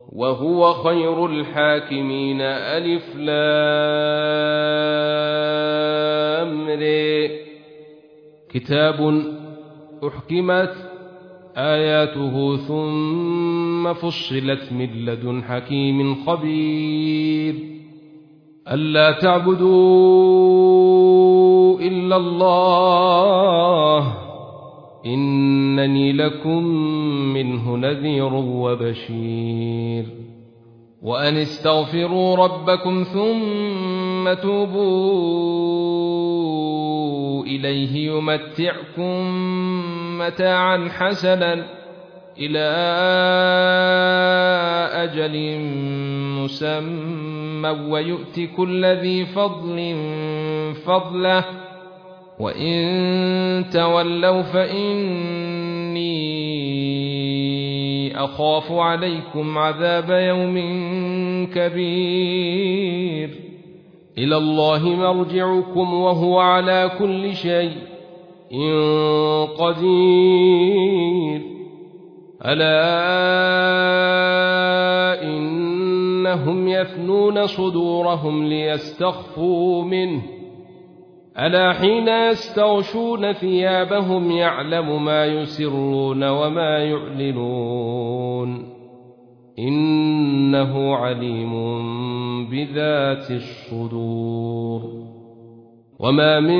وهو خير الحاكمين. ألف لام ر. كتاب أحكمت آياته ثم فصلت من لدن حكيم خبير. ألا تعبدوا إلا الله إنني لكم منه نذير وبشير. وأن استغفروا ربكم ثم توبوا إليه يمتعكم متاعا حسنا إلى أجل مسمى ويؤت كل ذي فضل فضله وإن تولوا فإني أخاف عليكم عذاب يوم كبير. إلى الله مرجعكم وهو على كل شيء قدير. ألا إنهم يثنون صدورهم ليستخفوا منه ألا حين يستغشون ثيابهم يعلم ما يسرون وما يعلنون إنه عليم بذات الصدور. وما من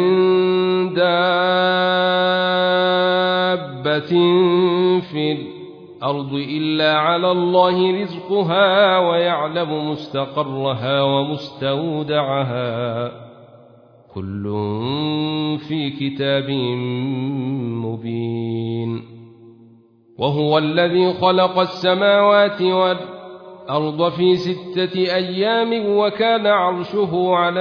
دابة في الأرض إلا على الله رزقها ويعلم مستقرها ومستودعها كل في كتاب مبين. وهو الذي خلق السماوات والأرض في 6 أيام وكان عرشه على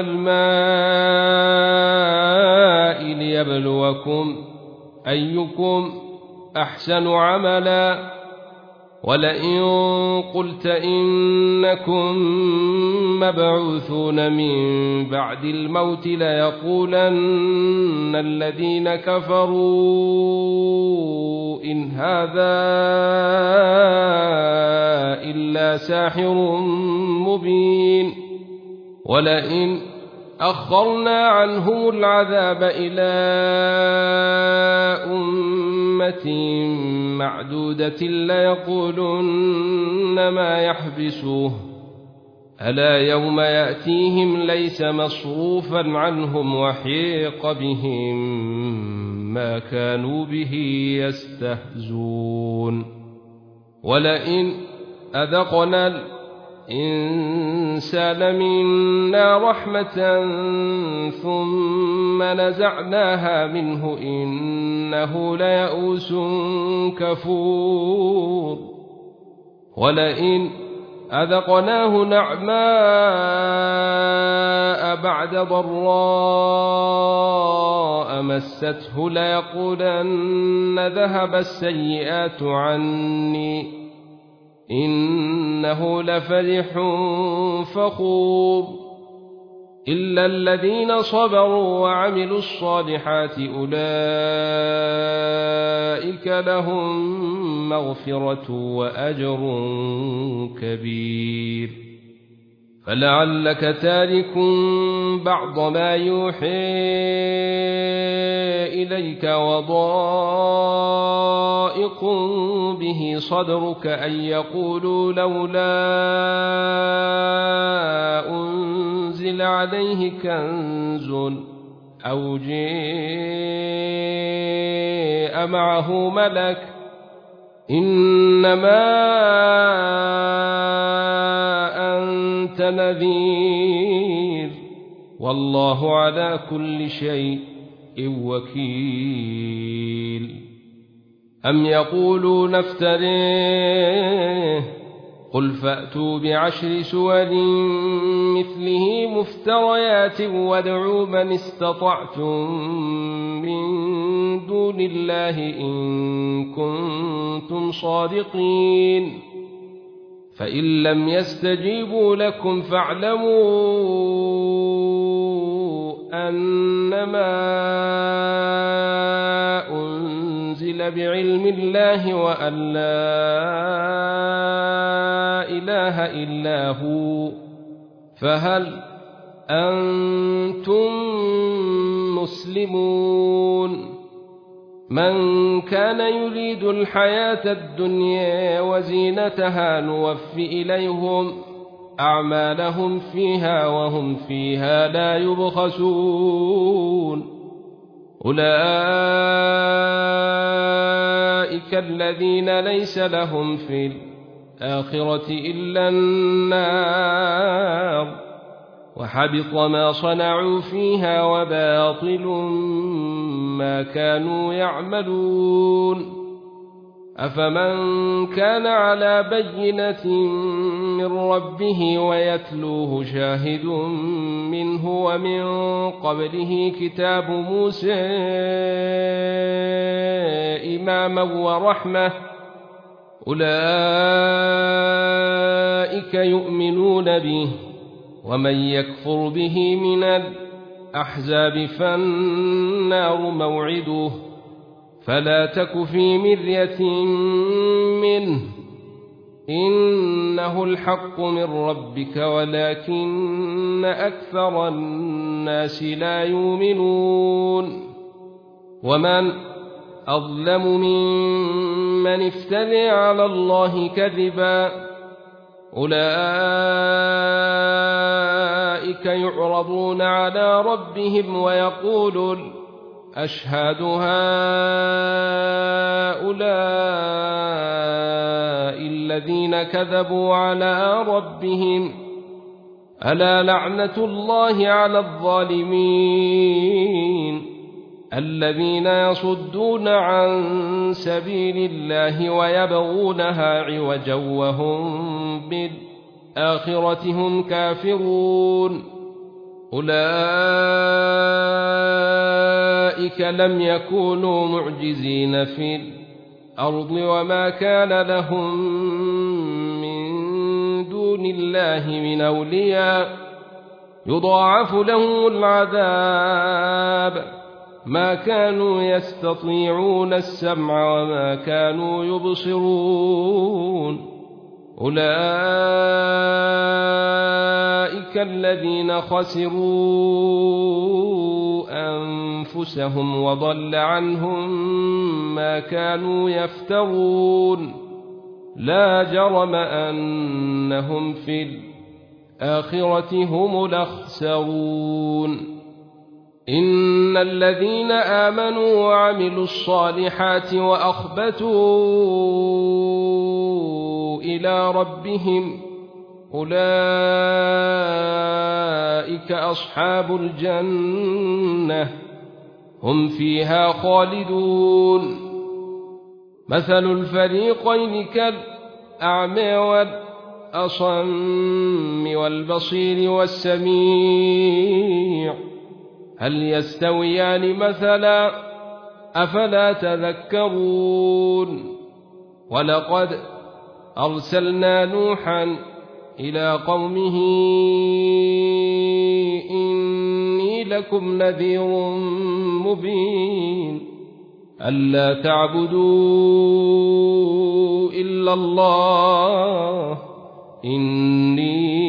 الماء ليبلوكم أيكم أحسن عملا. ولئن قلت إنكم مبعوثون من بعد الموت ليقولن الذين كفروا إن هذا إلا ساحر مبين. ولئن أخرنا عنهم العذاب إلى أمة معدودة ليقولن ما يحبسوه ألا يوم يأتيهم ليس مصروفا عنهم وحيق بهم ما كانوا به يستهزون. ولئن أذقنا الإنسان منا رحمة ثم نزعناها منه إنه ليئوس كفور. ولئن أذقناه نعماء بعد ضراء مسته ليقولن ذهب السيئات عني إنه لفرح فخور. إلا الذين صبروا وعملوا الصالحات أولئك لهم مغفرة وأجر كبير. فلعلك تارك بعض ما يوحي إليك وضائق به صدرك أن يقولوا لولا أنزل عليه كنز أو جاء معه ملك إنما أنت نذير والله على كل شيء وكيل. أم يقولون افتريه قل فأتوا بعشر سور مثله مفتريات وادعوا من استطعتم من دون الله إن كنتم صادقين. فإن لم يستجيبوا لكم فاعلموا أنما أنزل بعلم الله وأن لا إله إلا هو فهل أنتم مسلمون من كان يريد الحياة الدنيا وزينتها نوفي إليهم أعمالهم فيها وهم فيها لا يبخسون أولئك الذين ليس لهم في الآخرة إلا النار وحبط ما صنعوا فيها وباطل ما كانوا يعملون أفمن كان على بينة من ربه ويتلوه شاهد منه ومن قبله كتاب موسى إماما ورحمة أولئك يؤمنون به ومن يكفر به من الأحزاب فالنار موعده فلا تك في مرية منه إنه الحق من ربك ولكن أكثر الناس لا يؤمنون ومن أظلم ممن افترى على الله كذبا أولئك يعرضون على ربهم ويقول أشهد هؤلاء الذين كذبوا على ربهم ألا لعنة الله على الظالمين الذين يصدون عن سبيل الله ويبغونها عوجا وهم بالآخرة هم كافرون أولئك لم يكونوا معجزين في الأرض وما كان لهم من دون الله من أولياء يضاعف لهم العذاب ما كانوا يستطيعون السمع وما كانوا يبصرون أولئك الذين خسروا أنفسهم وضل عنهم ما كانوا يفترون لا جرم أنهم في الآخرة هم الأخسرون إن الذين آمنوا وعملوا الصالحات وأخبتوا إلى ربهم أولئك أصحاب الجنة هم فيها خالدون مثل الفريقين كالأعمى والأصم والبصير والسميع هل يستويان مثلا أفلا تذكرون ولقد أرسلنا نوحا إلى قومه إني لكم نذير مبين ألا تعبدوا إلا الله إني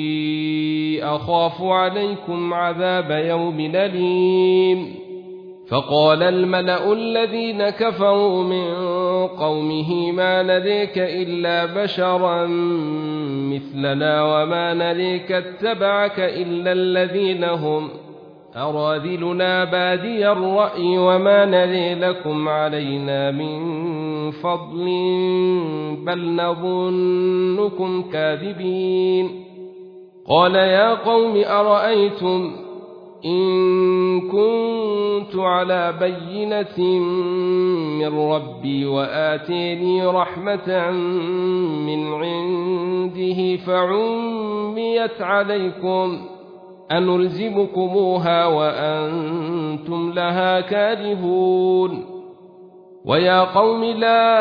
أخاف عليكم عذاب يوم أليم فقال الملأ الذين كفروا من قومه ما نريك إلا بشرا مثلنا وما نريك اتبعك إلا الذين هم أراذلنا بادي الرأي وما نري لكم علينا من فضل بل نظنكم كاذبين قال يا قوم أرأيتم إن كنت على بينة من ربي وآتيني رحمة من عنده فعميت عليكم أنلزمكموها وأنتم لها كارهون ويا قوم لا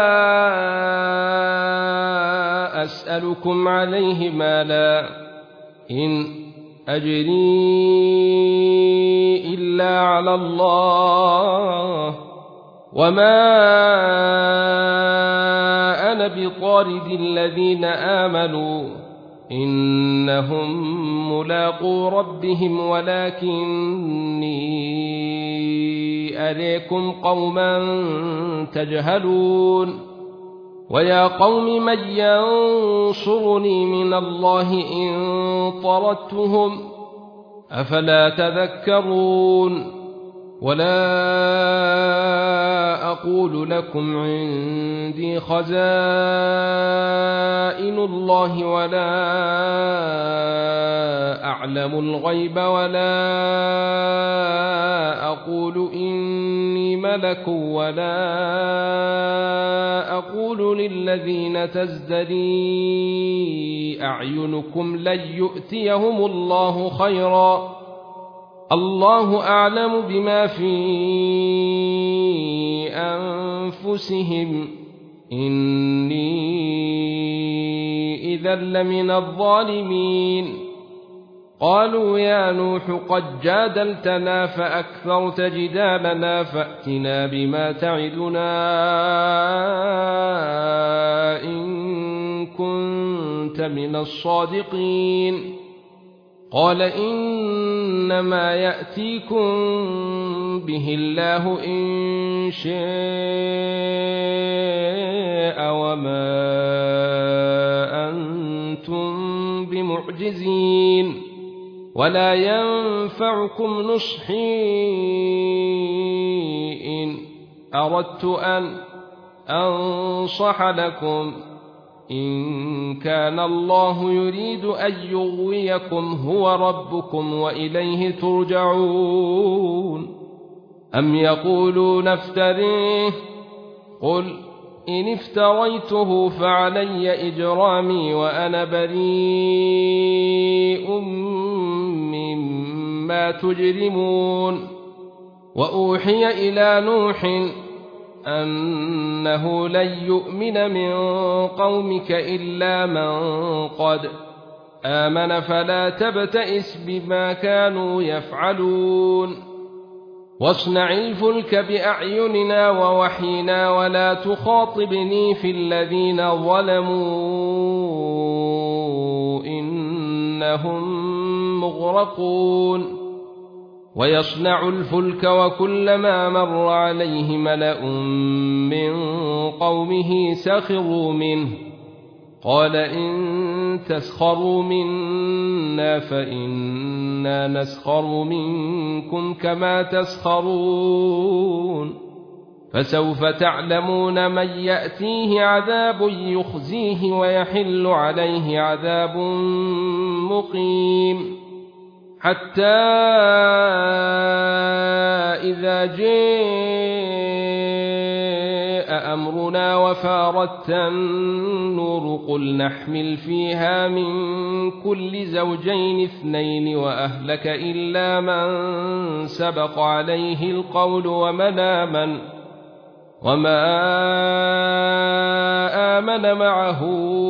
أسألكم عليه مالا إن أجري إلا على الله وما أنا بطارد الذين آمنوا إنهم ملاقو ربهم ولكني أريكم قوما تجهلون ويا قوم من ينصرني من الله إن طردتهم أفلا تذكرون ولا أقول لكم عندي خزائن الله ولا أعلم الغيب ولا أقول إني ملك ولا أقول للذين تزدري أعينكم لن يؤتيهم الله خيرا الله أعلم بما في أنفسهم إني إذا لمن الظالمين قالوا يا نوح قد جادلتنا فأكثرت جدالنا فأتنا بما تعدنا إن كنت من الصادقين قال إنما يأتيكم به الله إن شاء وما أنتم بمعجزين ولا ينفعكم نصحي إن أردت أن أنصح لكم إن كان الله يريد أن يغويكم هو ربكم وإليه ترجعون أم يقولون افتريه قل إن افتريته فعلي إجرامي وأنا بريء مما تجرمون وأوحي إلى نوح أنه لن يؤمن من قومك إلا من قد آمن فلا تبتئس بما كانوا يفعلون واصنع الفلك بأعيننا ووحينا ولا تخاطبني في الذين ظلموا إنهم مغرقون ويصنع الفلك وكلما مر عليه ملأ من قومه سخروا منه قال إن تسخروا منا فإنا نسخر منكم كما تسخرون فسوف تعلمون من يأتيه عذاب يخزيه ويحل عليه عذاب مقيم حتى إذا جاء أمرنا وفارت النور قل نحمل فيها من كل زوجين اثنين وأهلك إلا من سبق عليه القول وما آمن معه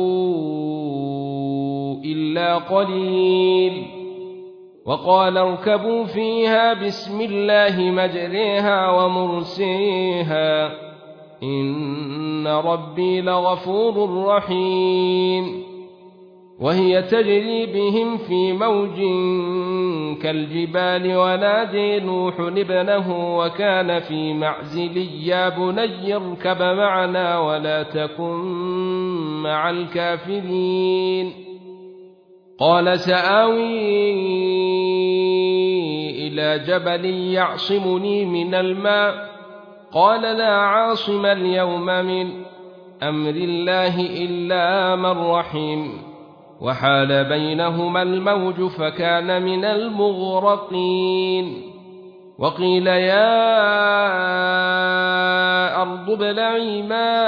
إلا قليل وقال اركبوا فيها بسم الله مجريها ومرسيها إن ربي لغفور رحيم وهي تجري بهم في موج كالجبال ونادي نوح ابنه وكان في معزل يا بني اركب معنا ولا تكن مع الكافرين قال سآوي إلى جبل يعصمني من الماء قال لا عاصم اليوم من أمر الله إلا من رحم وحال بينهما الموج فكان من المغرقين وقيل يا أرض ابلعي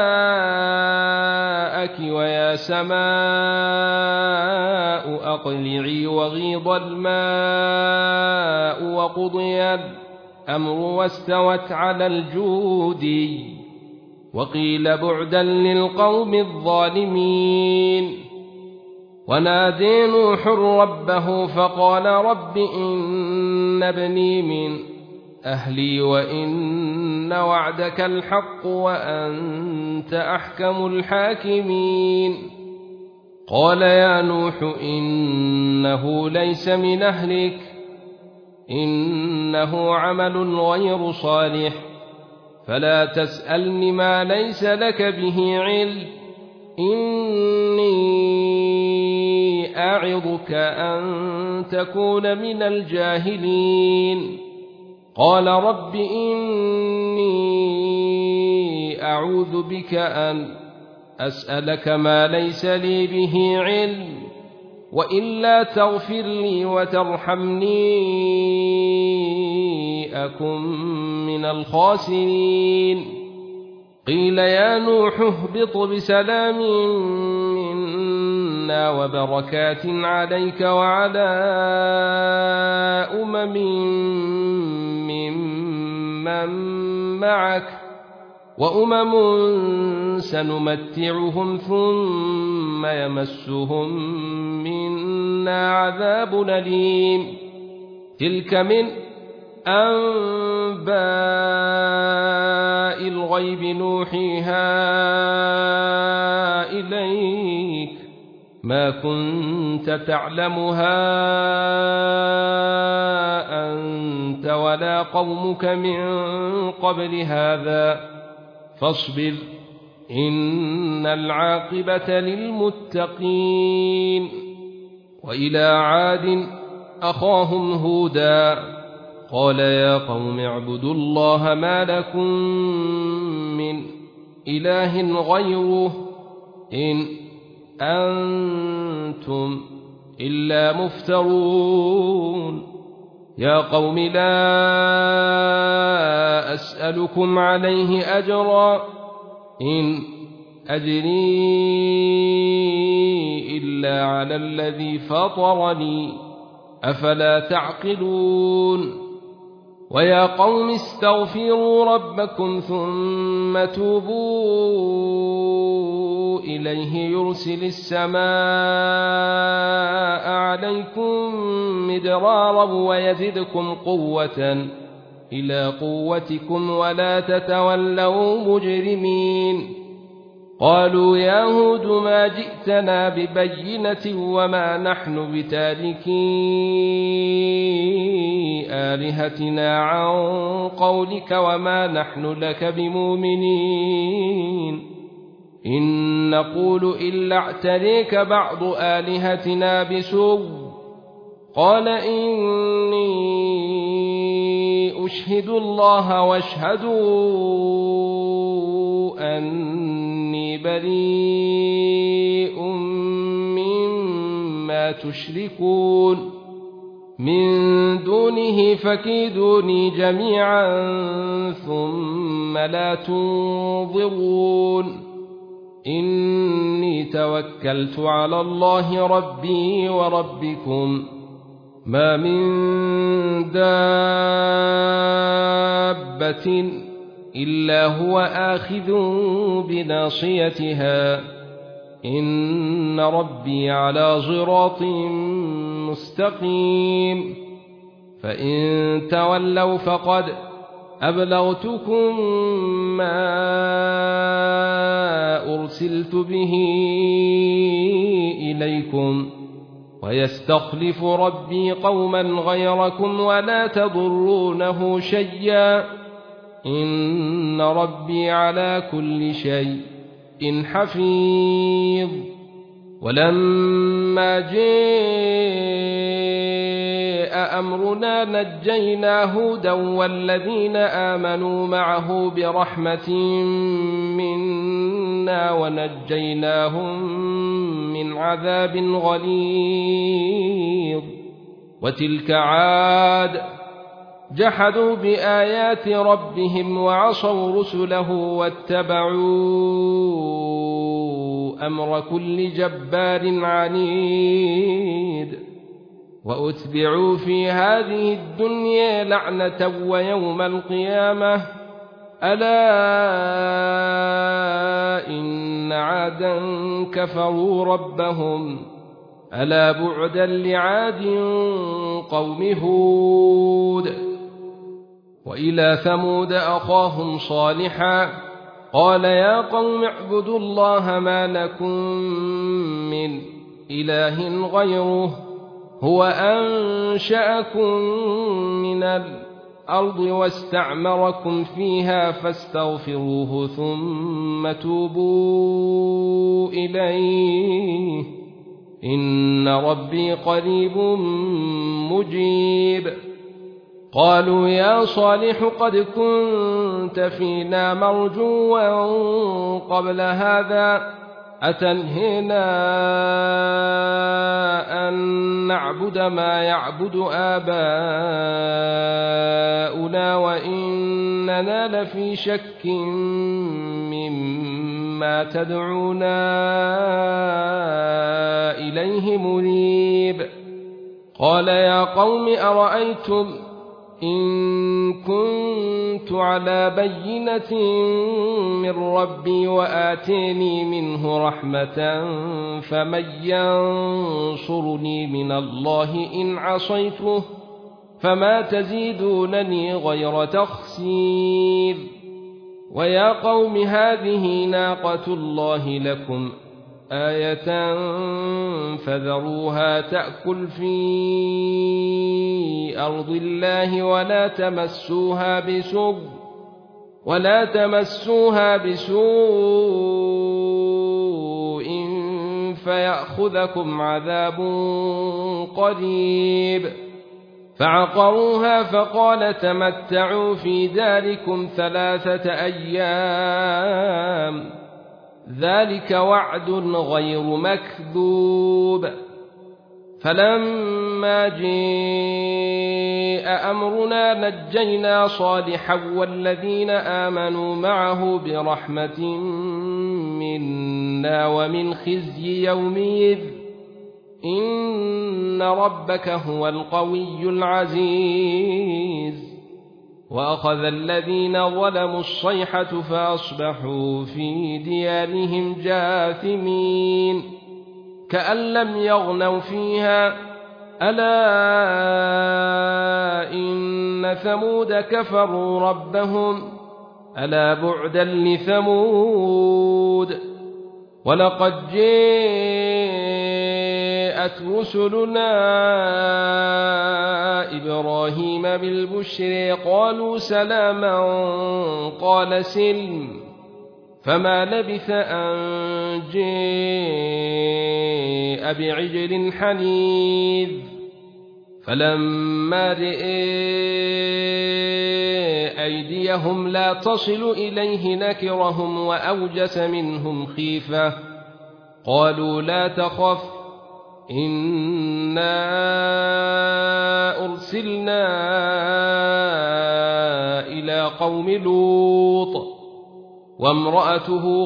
ماءك ويا سماء أقلعي وغيض الماء وقضي الأمر واستوت على الجود وقيل بعدا للقوم الظالمين ونادي نوح ربه فقال رب إن ابني من أهلي وإن إن وعدك الحق وأنت أحكم الحاكمين قال يا نوح إنه ليس من أهلك إنه عمل غير صالح فلا تسألني ما ليس لك به علم إني أعظك أن تكون من الجاهلين قال رب إني أعوذ بك أن أسألك ما ليس لي به علم وإلا تغفر لي وترحمني أكن من الخاسرين قيل يا نوح اهبط بسلام منا وبركات عليك وعلى ممن معك وأمم سنمتعهم ثم يمسهم منا عذاب أليم تلك من أنباء الغيب نوحيها إليك ما كنت تعلمها أنت ولا قومك من قبل هذا فاصبر إن العاقبة للمتقين وإلى عاد أخاهم هودا قال يا قوم اعبدوا الله ما لكم من إله غيره إن أنتم إلا مفترون يا قوم لا أسألكم عليه أجرا إن أجري إلا على الذي فطرني أفلا تعقلون ويا قوم استغفروا ربكم ثم توبوا إليه يرسل السماء عليكم مدرارا ويزدكم قوة إلى قوتكم ولا تتولوا مجرمين قالوا يا هود ما جئتنا ببينة وما نحن بتاركي آلهتنا عن قولك وما نحن لك بمؤمنين إن نقول إلا اعتريك بعض آلهتنا بسوء قال إني أشهد الله واشهدوا أني بريء مما تشركون من دونه فكيدوني جميعا ثم لا تنظرون إني توكلت على الله ربي وربكم ما من دابة إلا هو آخذ بناصيتها إن ربي على صراط مستقيم فإن تولوا فقد أبلغتكم ما أرسلت به إليكم ويستخلف ربي قوما غيركم ولا تضرونه شيئا إن ربي على كل شيء حفيظ ولما جاء أمرنا نجينا هودا والذين آمنوا معه برحمة منا ونجيناهم من عذاب غليظ وتلك عاد جحدوا بآيات ربهم وعصوا رسله واتبعوا أمر كل جبار عنيد وأتبعوا في هذه الدنيا لعنة ويوم القيامة ألا إن عادا كفروا ربهم ألا بعدا لعاد قوم هود وإلى ثمود أخاهم صالحا قال يا قوم اعبدوا الله ما لكم من إله غيره هو أنشأكم من الأرض واستعمركم فيها فاستغفروه ثم توبوا إليه إن ربي قريب مجيب. قالوا يا صالح قد كنت فينا مرجوا قبل هذا أتنهينا أن نعبد ما يعبد آباؤنا وإننا لفي شك مما تدعونا إليه مريب. قال يا قوم أرأيتم إن كنت على بينة من ربي وآتيني منه رحمة فمن ينصرني من الله إن عصيته فما تزيدونني غير تخسير. ويا قوم هذه ناقة الله لكم آية فذروها تأكل في أرض الله ولا تمسوها بسوء فيأخذكم عذاب قريب. فعقروها فقال تمتعوا في داركم 3 أيام ذلك وعد غير مكذوب. فلما جاء أمرنا نجينا صالحا والذين آمنوا معه برحمة منا ومن خزي يومئذ إن ربك هو القوي العزيز. وأخذ الذين ظلموا الصيحة فأصبحوا في ديارهم جاثمين كأن لم يغنوا فيها ألا إن ثمود كفروا ربهم ألا بعدا لثمود. ولقد جاءت رسلنا إبراهيم بالبشر قالوا سلاما قال سلم فما لبث أن جاء بعجل حنيذ. فلما رأى أيديهم لا تصل إليه نكرهم وأوجس منهم خيفة قالوا لا تخف إنا أرسلنا إلى قوم لوط وامرأته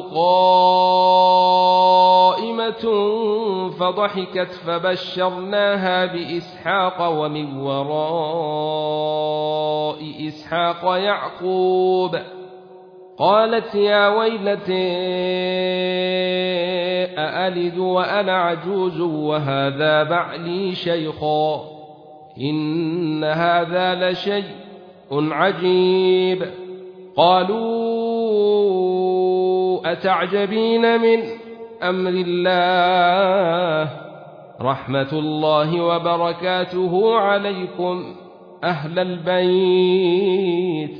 قائمة فضحكت فبشرناها بإسحاق ومن وراء إسحاق يعقوب قالت يا ويلتي أألد وأنا عجوز وهذا بعلي شيخا إن هذا لشيء عجيب. قالوا أتعجبين من أمر الله رحمة الله وبركاته عليكم أهل البيت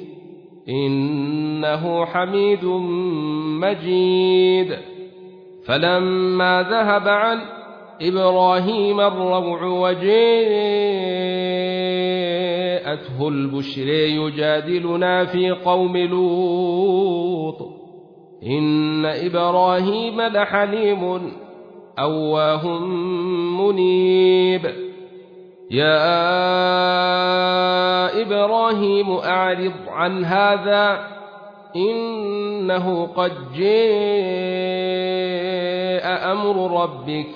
إنه حميد مجيد. فلما ذهب عن إبراهيم الروع وجاءته البشر يجادلنا في قوم لوط إن إبراهيم لحليم أواه منيب. يا إبراهيم أعرض عن هذا إنه قد جاء أمر ربك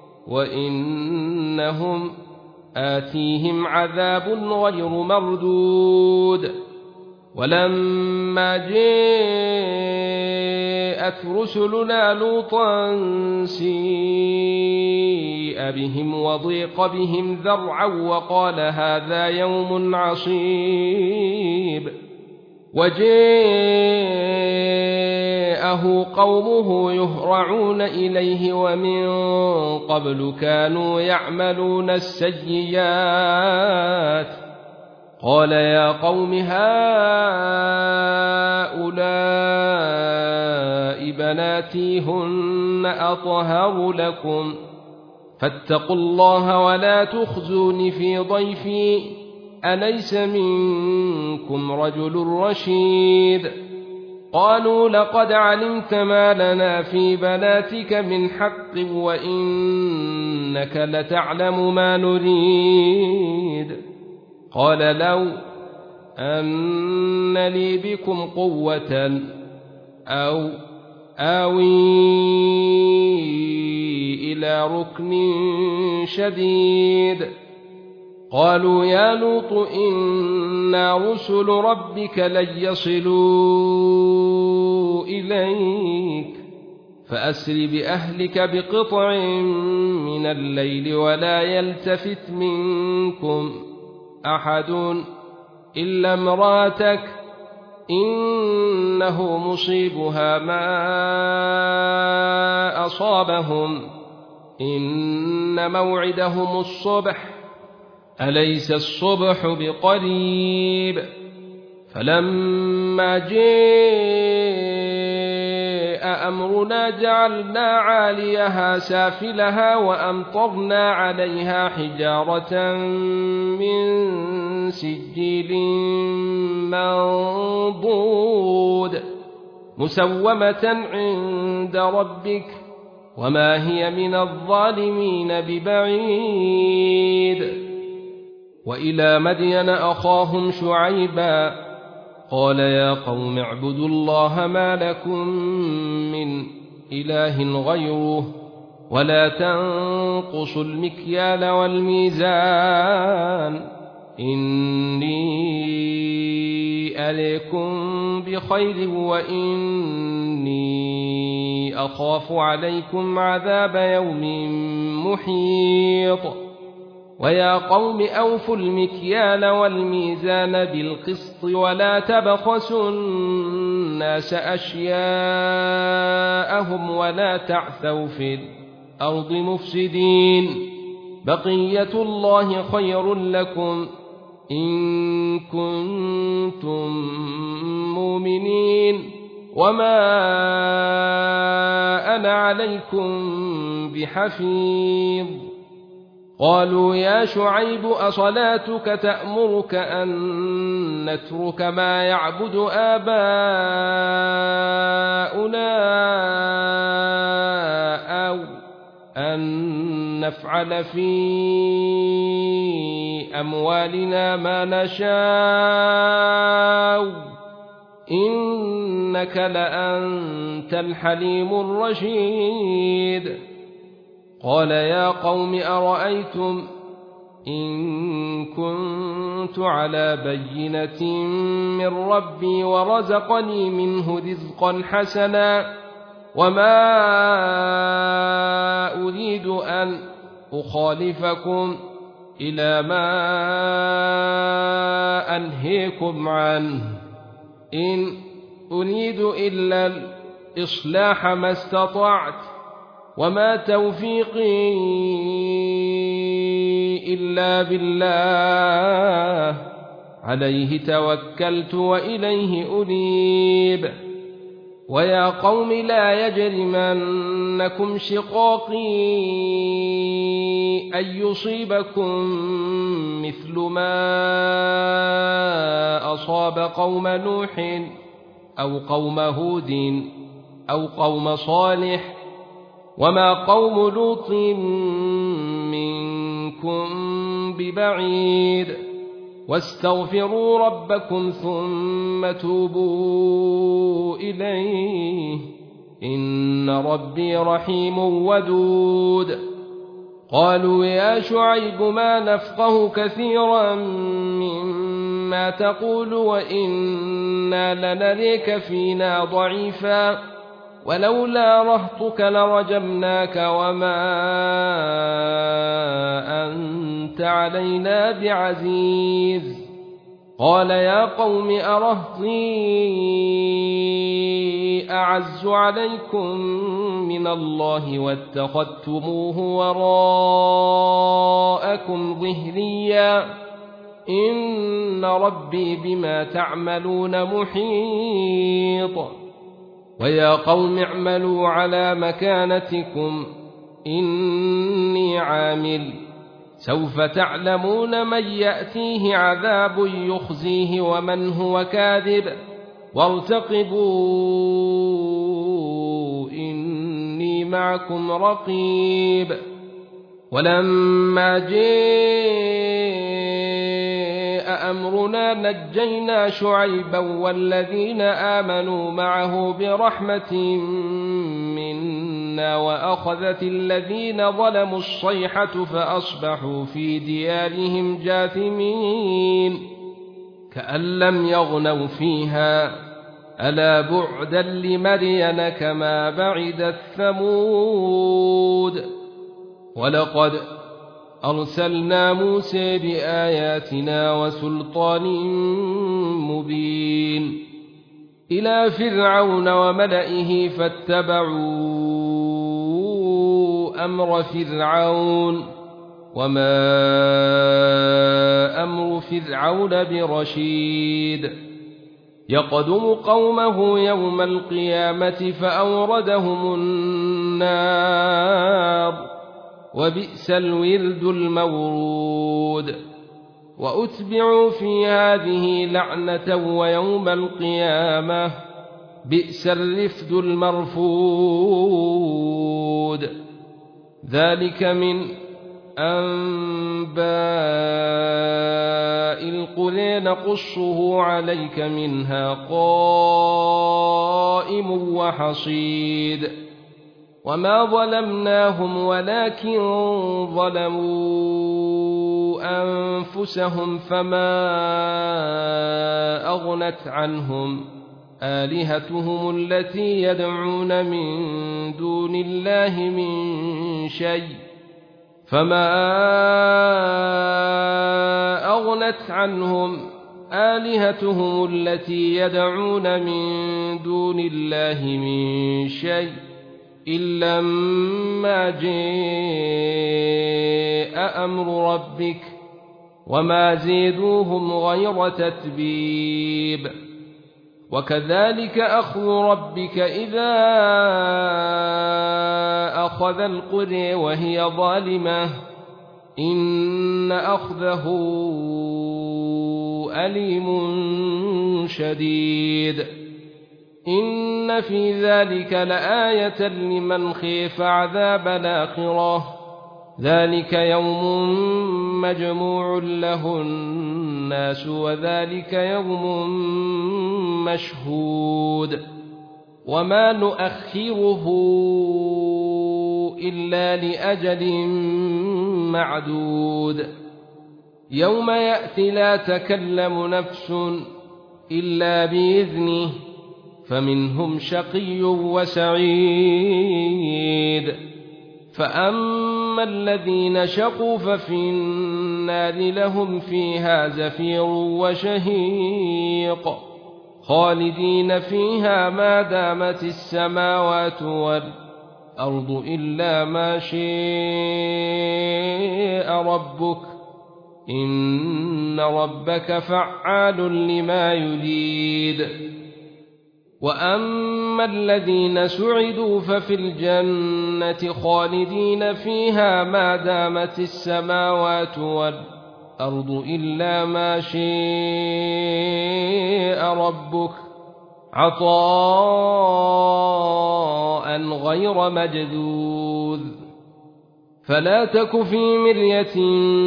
وإنهم آتيهم عذاب غير مردود. ولما جاء جاءت رسلنا لوطا سيء بهم وضيق بهم ذرعا وقال هذا يوم عصيب وجاءه قومه يهرعون إليه ومن قبل كانوا يعملون السيئات قال يا قوم هؤلاء بناتي هن أطهر لكم فاتقوا الله ولا تخزون في ضيفي أليس منكم رجل رشيد قالوا لقد علمت ما لنا في بناتك من حق وإنك لتعلم ما نريد قال لو أن لي بكم قوة أو آوي إلى ركن شديد قالوا يا لوط إنا رسل ربك لن يصلوا إليك فأسر بأهلك بقطع من الليل ولا يلتفت منكم أحد إلا امراتك إنه مصيبها ما أصابهم إن موعدهم الصبح أليس الصبح بقريب فلما جاء أمرنا جعلنا عاليها سافلها وأمطرنا عليها حجارة من سجيل منضود مسومة عند ربك وما هي من الظالمين ببعيد وإلى مدين أخاهم شعيبا قال يا قوم اعبدوا الله ما لكم من إله غيره ولا تنقصوا المكيال والميزان إني أريكم بخير وإني أخاف عليكم عذاب يوم محيط ويا قوم أوفوا المكيال والميزان بالقسط ولا تبخسوا الناس أشياءهم ولا تعثوا في الأرض مفسدين بقية الله خير لكم إن كنتم مؤمنين وما أنا عليكم بحفيظ قالوا يا شعيب أصلاتك تأمرك أن نترك ما يعبد آباؤنا أو أن نفعل في أموالنا ما نشاء إنك لأنت الحليم الرشيد قال يا قوم أرأيتم إن كنت على بينة من ربي ورزقني منه رزقا حسنا وما أريد أن أخالفكم إلى ما أنهيكم عنه إن أريد إلا الإصلاح ما استطعت وما توفيقي إلا بالله عليه توكلت وإليه أنيب ويا قوم لا يجرمنكم شقاقي أن يصيبكم مثل ما أصاب قوم نوح أو قوم هود أو قوم صالح وما قوم لوط منكم ببعيد واستغفروا ربكم ثم توبوا إليه إن ربي رحيم ودود قالوا يا شعيب ما نفقه كثيرا مما تقول وإنا لنريك فينا ضعيفا ولولا رهطك لرجمناك وما أنت علينا بعزيز قال يا قوم أرهطي أعز عليكم من الله واتخذتموه وراءكم ظهريا إن ربي بما تعملون محيط ويا قوم اعملوا على مكانتكم إني عامل سوف تعلمون من يأتيه عذاب يخزيه ومن هو كاذب وارتقبوا إني معكم رقيب ولما جاء أمرنا نجينا شعيبا والذين آمنوا معه برحمة منا وأخذت الذين ظلموا الصيحة فأصبحوا في ديارهم جاثمين كأن لم يغنوا فيها ألا بعدا لمدين كما بعدت ثمود ولقد أرسلنا موسى بآياتنا وسلطان مبين إلى فرعون وملئه فاتبعوا أمر فرعون وما أمر فرعون برشيد يقدم قومه يوم القيامة فأوردهم النار وبئس الورد المورود وأتبعوا في هذه لعنة ويوم القيامة بئس الرفد المرفود ذلك من أنباء القرى نقصه عليك منها قائم وحصيد وما ظلمناهم ولكن ظلموا أنفسهم فما أغنت عنهم آلهتهم التي يدعون من دون الله من شيء فما أغنت عنهم آلهتهم التي يدعون من دون الله من شيء إلا ما جاء أمر ربك وما زيدوهم غير تتبيب وكذلك أخذ ربك إذا أخذ القرى وهي ظالمة إن أخذه أليم شديد إن في ذلك لآية لمن خيف عذاب الآخرة ذلك يوم مجموع له الناس وذلك يوم مشهود وما نؤخره إلا لأجل معدود يوم يأتي لا تكلم نفس إلا بإذنه فمنهم شقي وسعيد فأما الذين شقوا ففي النار لهم فيها زفير وشهيق خالدين فيها ما دامت السماوات والأرض إلا ما شاء ربك إن ربك فعال لما يريد وأما الذين سعدوا ففي الجنة خالدين فيها ما دامت السماوات والأرض إلا ما شاء ربك عطاء غير مجذوذ فلا تك في مرية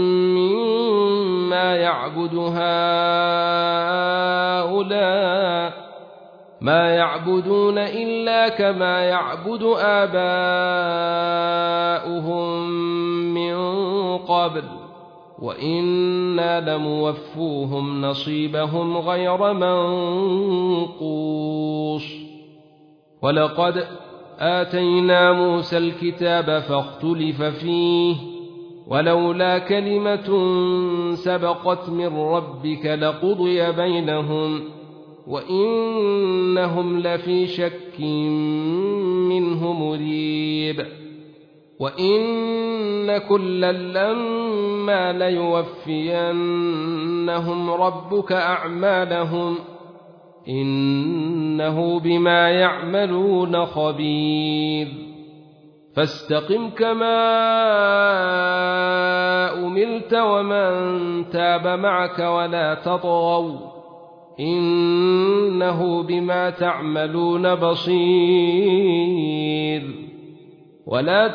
مما يعبد هؤلاء ما يعبدون إلا كما يعبد آباؤهم من قبل وإنا لموفوهم نصيبهم غير منقوص ولقد آتينا موسى الكتاب فاختلف فيه ولولا كلمة سبقت من ربك لقضي بينهم وإنهم لفي شك منه مريب وإن كلا لما ليوفينهم ربك أعمالهم إنه بما يعملون خبير فاستقم كما أمرت ومن تاب معك ولا تطغوا إنه بما تعملون بصير ولا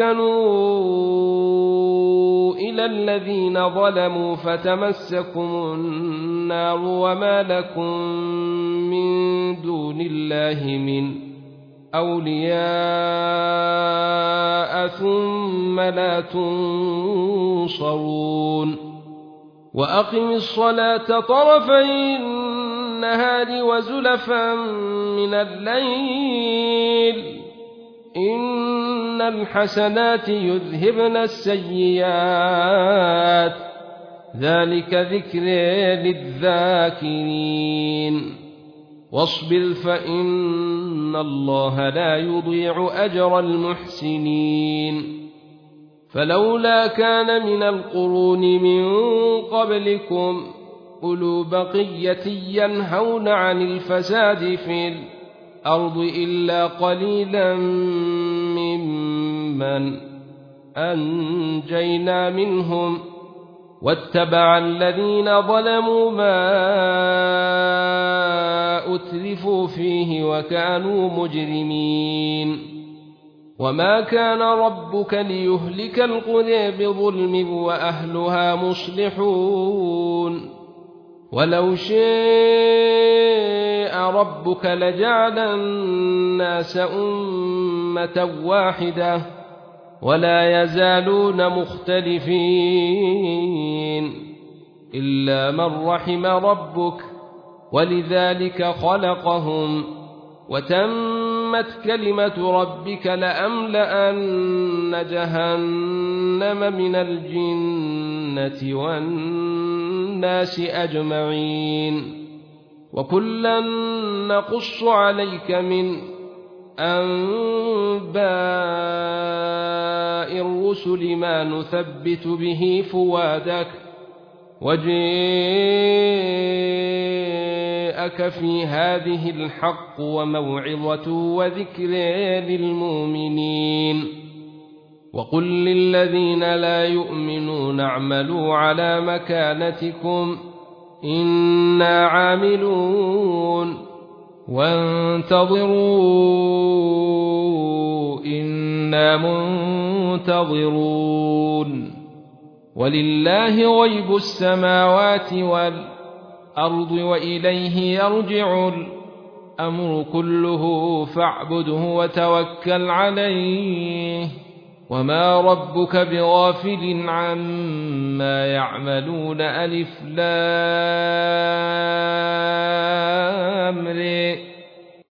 تركنوا إلى الذين ظلموا فتمسكم النار وما لكم من دون الله من أولياء ثم لا تنصرون وأقم الصلاة طرفي النهار وزلفا من الليل إن الحسنات يذهبن السيئات ذلك ذكر للذاكرين واصبر فإن الله لا يضيع أجر المحسنين فلولا كان من القرون من قبلكم أولو بقية ينهون عن الفساد في الأرض إلا قليلا ممن أنجينا منهم واتبع الذين ظلموا ما أترفوا فيه وكانوا مجرمين وما كان ربك ليهلك القرى بظلم وأهلها مصلحون ولو شاء ربك لجعل الناس أمة واحدة ولا يزالون مختلفين إلا من رحم ربك ولذلك خلقهم وتمت كلمة ربك لأملأن جهنم من الجنة والناس أجمعين وكلا نقص عليك من أنباء الرسل ما نثبت به فؤادك وجاءك في هذه الحق وموعظة وذكر للمؤمنين وقل للذين لا يؤمنون اعملوا على مكانتكم إنا عاملون وانتظروا إنا منتظرون ولله غيب السماوات والأرض وإليه يرجع الأمر كله فاعبده وتوكل عليه وما ربك بغافل عما يعملون ألف لام ر